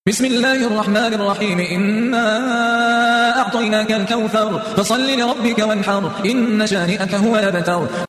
بسم الله الرحمن الرحيم إنا أعطيناك الكوثر فصل لربك وانحر إن شانئك هو الأبتر.